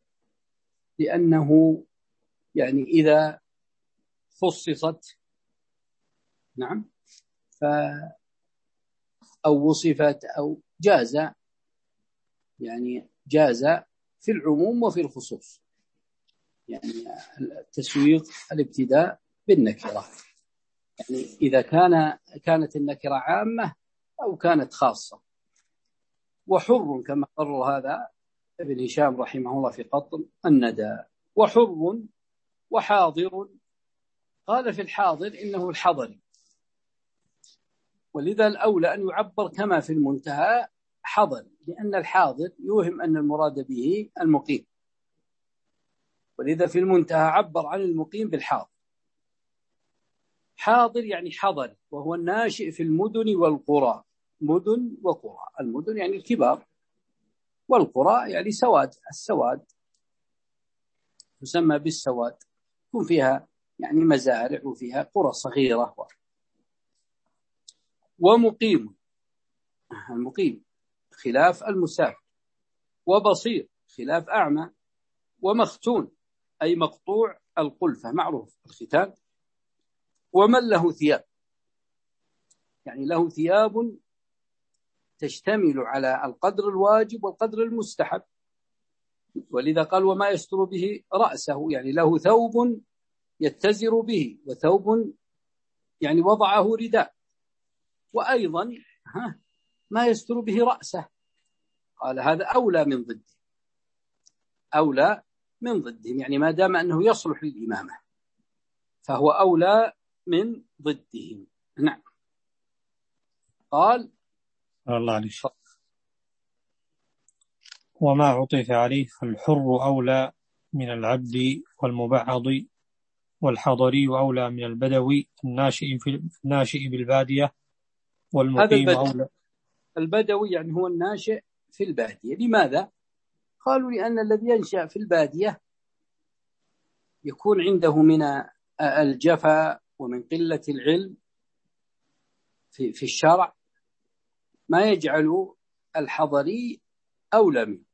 S2: لأنه يعني إذا خصصت نعم ف أو وصفت أو جاز، يعني جاز في العموم وفي الخصوص، يعني تسويق الابتداء بالنكرة، يعني إذا كان كانت النكرة عامة أو كانت خاصة. وحر كما قرر هذا ابن هشام رحمه الله في قطن الندى. وحر وحاضر، قال في الحاضر إنه الحضري، ولذا الأولى أن يعبر كما في المنتهى حضر، لأن الحاضر يوهم أن المراد به المقيم، ولذا في المنتهى عبر عن المقيم بالحاضر. حاضر يعني حضر، وهو الناشئ في المدن والقرى. مدن وقرى، المدن يعني الكبار، والقرى يعني سواد، السواد تسمى بالسواد، يكون فيها يعني مزارع وفيها قرى صغيرة. ومقيم، المقيم خلاف المسافر. وبصير خلاف أعمى. ومختون أي مقطوع القلفة، معروف الختان. ومن له ثياب، يعني له ثياب تشتمل على القدر الواجب والقدر المستحب، ولذا قال وما يستر به رأسه، يعني له ثوب يتزر به، وثوب يعني وضعه رداء. وأيضا ها ما يستر به رأسه، قال هذا أولى من ضده، أولى من ضدهم، يعني ما دام أنه يصلح للإمامة فهو أولى من ضدهم. نعم. قال
S1: الله عليك. وما عطف عليه فالحر أولى من العبد والمبعض، والحضري أولى من البدوي الناشئ في الناشئ بالبادية، والمقيم أولى.
S2: البدوي يعني هو الناشئ في البادية. لماذا؟ قالوا لأن الذي ينشأ في البادية يكون عنده من الجفا ومن قلة العلم في في الشرع ما يجعل الحضري أولى منه،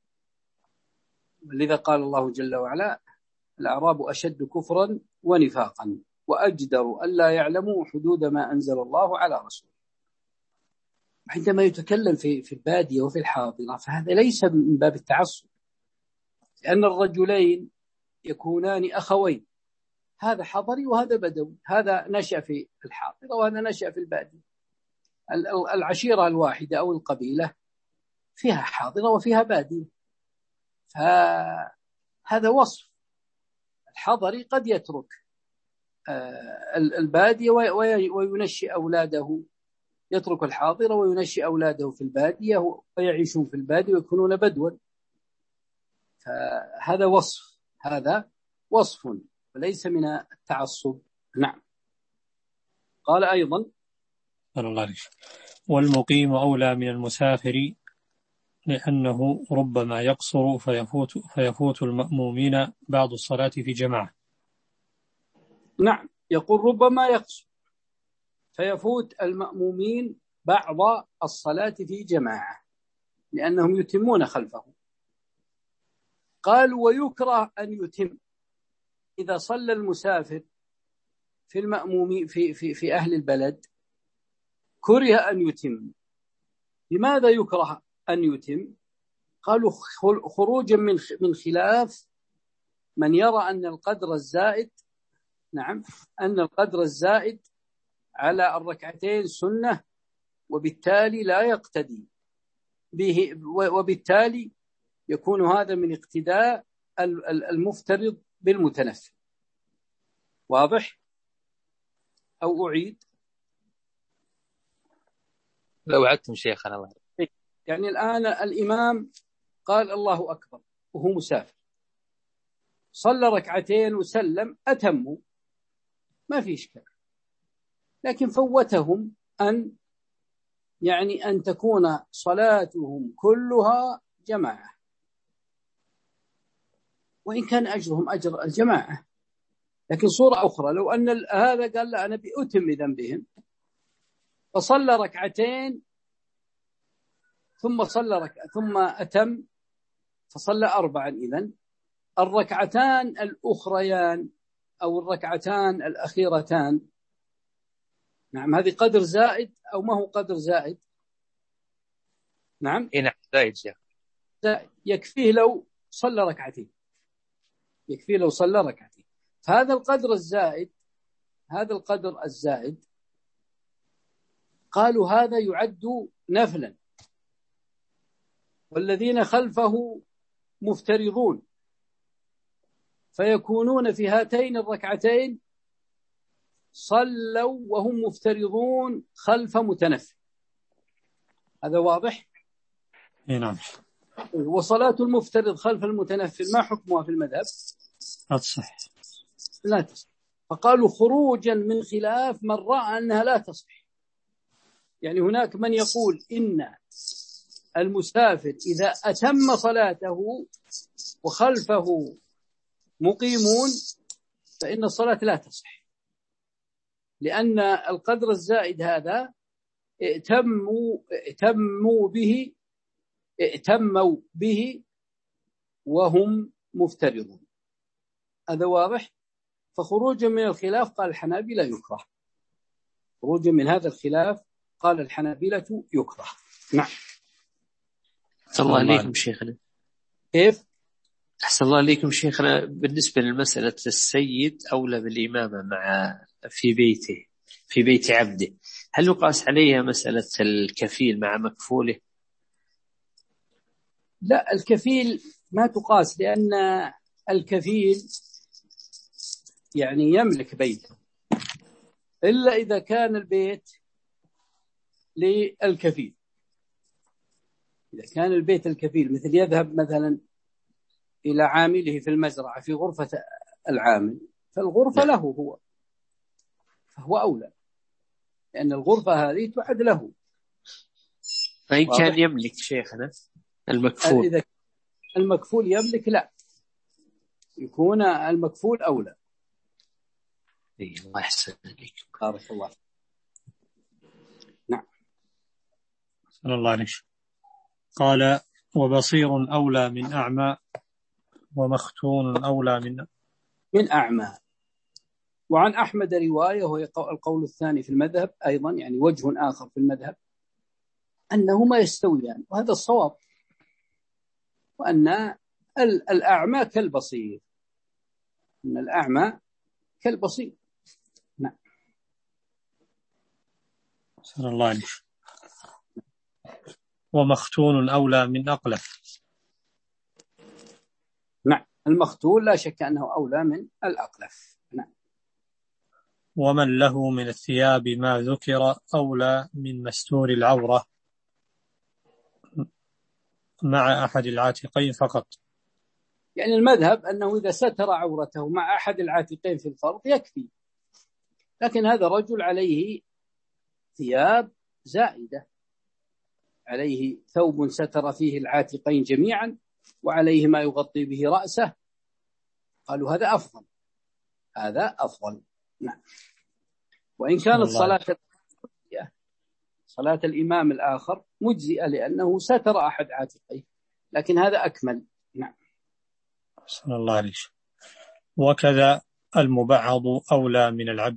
S2: لذا قال الله جل وعلا الأعراب أشد كفرا ونفاقا وأجدر ألا يعلموا حدود ما أنزل الله على رسوله. عندما يتكلم في في البادية وفي الحاضرة فهذا ليس من باب التعصب، لأن الرجلين يكونان أخوين، هذا حضري وهذا بدوي، هذا نشأ في الحاضرة وهذا نشأ في البادية. العشيرة الواحدة أو القبيلة فيها حاضرة وفيها بادية، فهذا وصف. الحضري قد يترك البادية وينشئ أولاده، يترك الحاضرة وينشئ أولاده في البادية ويعيشون في البادية ويكونون بدوا، فهذا وصف، هذا وصف وليس من التعصب. نعم. قال أيضا
S1: والمقيم أولى من المسافر، لأنه ربما يقصر فيفوت, فيفوت المأمومين بعض الصلاة في جماعة.
S2: نعم، يقول ربما يقصر فيفوت المأمومين بعض الصلاة في جماعة لأنهم يتمون خلفه. قال ويكره أن يتم إذا صلى المسافر في المأمومين في, في, في أهل البلد، كره أن يتم. لماذا يكره أن يتم؟ قالوا خروجا من من خلاف من يرى أن القدر الزائد، نعم، أن القدر الزائد على الركعتين سنة، وبالتالي لا يقتدي به، وبالتالي يكون هذا من اقتداء المفترض بالمتنفل. واضح أو أعيد؟
S4: لو عدتم شيخنا الله.
S2: يعني الآن الإمام قال الله أكبر وهو مسافر، صلى ركعتين وسلم، أتموا، ما في إشكال، لكن فوتهم أن يعني أن تكون صلاتهم كلها جماعة، وإن كان أجرهم أجر الجماعة. لكن صورة أخرى، لو أن هذا قال لا أنا بأتم بذنبهم، فصلى ركعتين ثم صلى ركعة ثم أتم فصلى أربعا، إذن الركعتان الأخريان أو الركعتان الأخيرتان، نعم، هذه قدر زائد أو ما هو قدر زائد؟ نعم
S4: إيه زائد شيخ،
S2: يكفيه لو صلى ركعتين، يكفيه لو صلى ركعتين. فهذا القدر الزائد، هذا القدر الزائد قالوا هذا يعد نفلا، والذين خلفه مفترضون، فيكونون في هاتين الركعتين صلوا وهم مفترضون خلف متنفل. هذا واضح؟
S1: نعم.
S2: وصلاة المفترض خلف المتنفل ما حكمها في المذهب؟
S1: لا تصح.
S2: لا تصح. فقالوا خروجا من خلاف من رأى أنها لا تصح. يعني هناك من يقول إن المسافر إذا أتم صلاته وخلفه مقيمون فإن الصلاة لا تصح، لأن القدر الزائد هذا ائتموا ائتموا به ائتموا به وهم مفترضون. هذا واضح. فخروجا من الخلاف قال الحنابلة يكره، خروجا من هذا الخلاف قال الحنابلة يكره. نعم.
S8: أحسن الله عليكم شيخنا.
S2: كيف؟
S8: أحسن الله عليكم شيخنا، بالنسبة لمسألة السيد أولى بالإمامة مع في بيته في بيت عبده، هل يقاس عليها مسألة الكفيل مع مكفوله؟
S2: لا، الكفيل ما تقاس، لأن الكفيل يعني يملك بيته، إلا إذا كان البيت للكفيل. إذا كان البيت الكفيل مثل يذهب مثلا إلى عامله في المزرعة في غرفة العامل، فالغرفة له هو، فهو أولى، لأن الغرفة هذه تعد له.
S8: فإن كان يملك شيخنا المكفول،
S2: إذا المكفول يملك لا، يكون المكفول أولى.
S8: إيه الله يحسن عليك.
S2: بارك الله. نعم.
S1: صلى الله عليه وسلم. قال وبصير أولى من أعمى ومختون أولى من
S2: من أعمى. وعن أحمد رواية، وهي القول الثاني في المذهب أيضا، يعني وجه آخر في المذهب، أنهما يستويان، وهذا الصواب، وأن الأعمى كالبصير، أن الأعمى كالبصير. نعم.
S1: صلى الله عليه وسلم. ومختون أولى من أقلف.
S2: نعم، المختون لا شك أنه أولى من الأقلف. نعم.
S1: ومن له من الثياب ما ذكر أولى من مستور العورة مع أحد العاتقين فقط.
S2: يعني المذهب أنه إذا ستر عورته مع أحد العاتقين في الفرض يكفي، لكن هذا رجل عليه ثياب زائدة، عليه ثوب ستر فيه العاتقين جميعا وعليه ما يغطي به رأسه، قالوا هذا أفضل، هذا أفضل. نعم. وإن كانت صلاة صلاة الإمام الآخر مجزئة لأنه ستر أحد عاتقيه، لكن هذا أكمل. نعم.
S1: صلى الله عليه وسلم. وكذا المبعض أولى من العبد.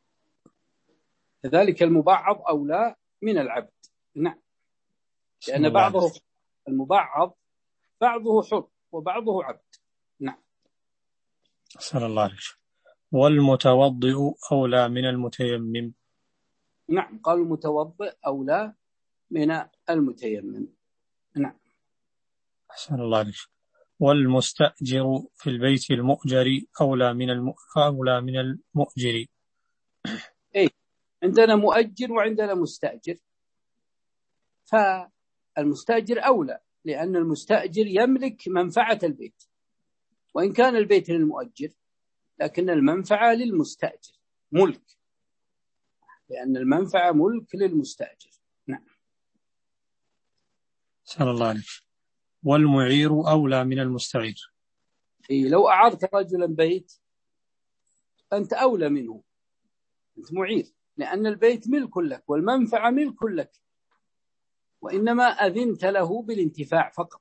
S2: كذلك المبعض أولى من العبد. نعم. لأن بعضه المبعض بعضه حر وبعضه عبد. نعم.
S1: صلى الله عليه وسلم. والمتوضئ أولى من المتيمم.
S2: نعم قالوا المتوضئ أولى من المتيمم. نعم.
S1: أحسن الله عليك. والمستأجر في البيت المؤجر أولى من الم... أولى من المؤجر.
S2: إيه، عندنا مؤجر وعندنا مستأجر، فالمستأجر أولى لأن المستأجر يملك منفعة البيت، وإن كان البيت للمؤجر لكن المنفعة للمستأجر ملك، لأن المنفعة ملك للمستأجر. نعم.
S1: سأل الله عليك. والمعير أولى من المستعير.
S2: إيه، لو أعرت رجلا بيت أنت أولى منه، أنت معير، لأن البيت ملك لك والمنفعة ملك لك، وإنما أذنت له بالانتفاع فقط،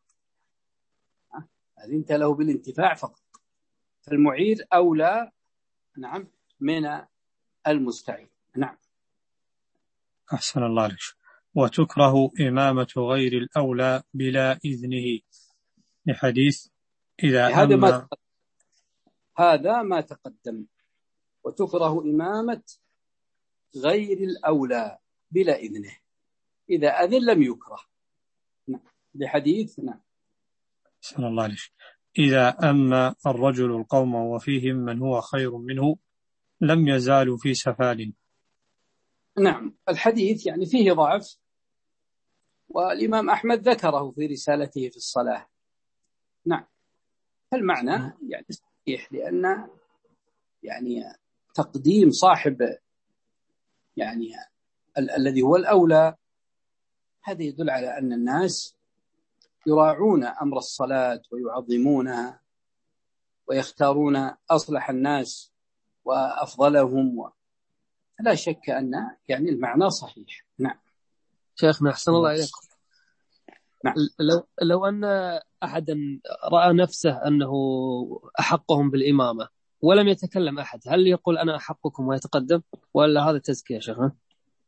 S2: أذنت له بالانتفاع فقط. فالمعير أولى نعم من المستعير. نعم.
S1: أحسن الله عليك. وتكره إمامة غير الأولى بلا إذنه، لحديث إذا
S2: هذا
S1: أما
S2: ما هذا ما تقدم. وتكره إمامة غير الأولى بلا إذنه، إذا أذن لم يكره. نعم. لحديث. نعم.
S1: أحسن الله عليك. إذا أما الرجل القوم وفيهم من هو خير منه لم يزالوا في سفال.
S2: نعم. الحديث يعني فيه ضعف، والإمام أحمد ذكره في رسالته في الصلاة. نعم. المعنى يعني صحيح، لأن يعني تقديم صاحب يعني ال- الذي هو الأولى هذا يدل على أن الناس يراعون أمر الصلاة ويعظمونها ويختارون أصلح الناس وأفضلهم و... لا شك أن يعني المعنى صحيح. نعم.
S7: شيخنا أحسن الله إليك.
S2: نعم.
S7: لو لو أن أحدا رأى نفسه أنه أحقهم بالإمامة ولم يتكلم أحد، هل يقول أنا أحقكم ويتقدم، ولا هذا تزكية شيخنا؟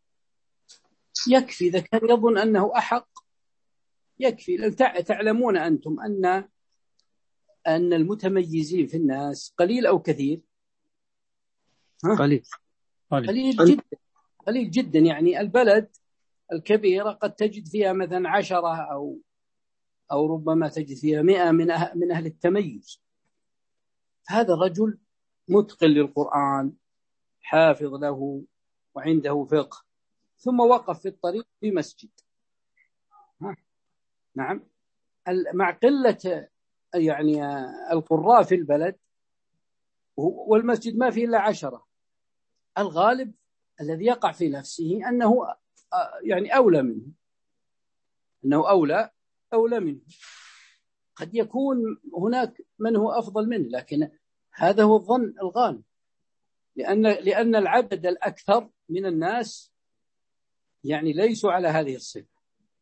S2: يكفي إذا كان يظن أنه أحق، يكفي. لأن تعلمون أنتم أن أن المتميزين في الناس قليل أو كثير؟
S7: قليل.
S2: قليل جدا، قليل جدا. يعني البلد الكبيرة قد تجد فيها مثلا عشرة أو أو ربما تجد فيها مئة من أه من أهل التميز. هذا الرجل متقن للقرآن، حافظ له وعنده فقه، ثم وقف في الطريق في مسجد. ها. نعم. مع قلة يعني القراء في البلد والمسجد ما فيه إلا عشرة، الغالب الذي يقع في نفسه أنه يعني أولى منه، أنه أولى أولى منه. قد يكون هناك من هو أفضل منه، لكن هذا هو الظن الغالب، لأن لأن العدد الأكثر من الناس يعني ليسوا على هذه الصفة.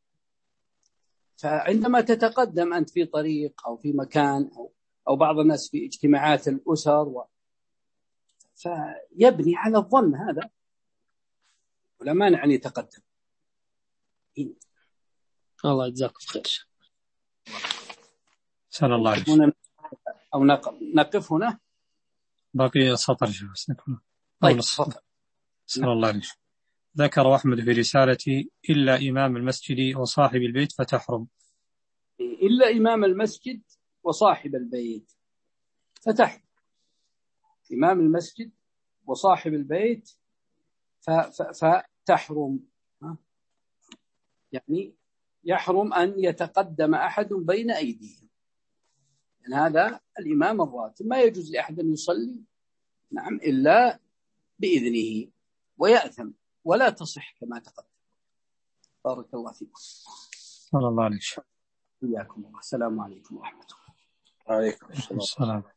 S2: فعندما تتقدم أنت في طريق أو في مكان أو أو بعض الناس في اجتماعات الأسر و... فيبني على الظن هذا، ولا مانع أن يتقدم.
S7: الله يجزاكم خير.
S1: سأل الله عليك.
S2: أو نقف هنا،
S1: باقي سطر شو.
S2: طيب.
S1: سأل الله عليك. ذكر أحمد في رسالتي إلا إمام المسجد وصاحب البيت فتحرم.
S2: إلا إمام المسجد وصاحب البيت فتحرم. إمام المسجد وصاحب البيت فتحرم، يعني يحرم أن يتقدم أحد بين أيديهم، يعني هذا الإمام الراتب ما يجوز لأحد أن يصلي نعم إلا بإذنه، ويأثم ولا تصح كما تقدم. بارك الله فيكم.
S1: صلى الله عليه وسلم.
S2: إياكم الله. السلام عليكم ورحمة الله.
S3: وعليكم
S1: السلام.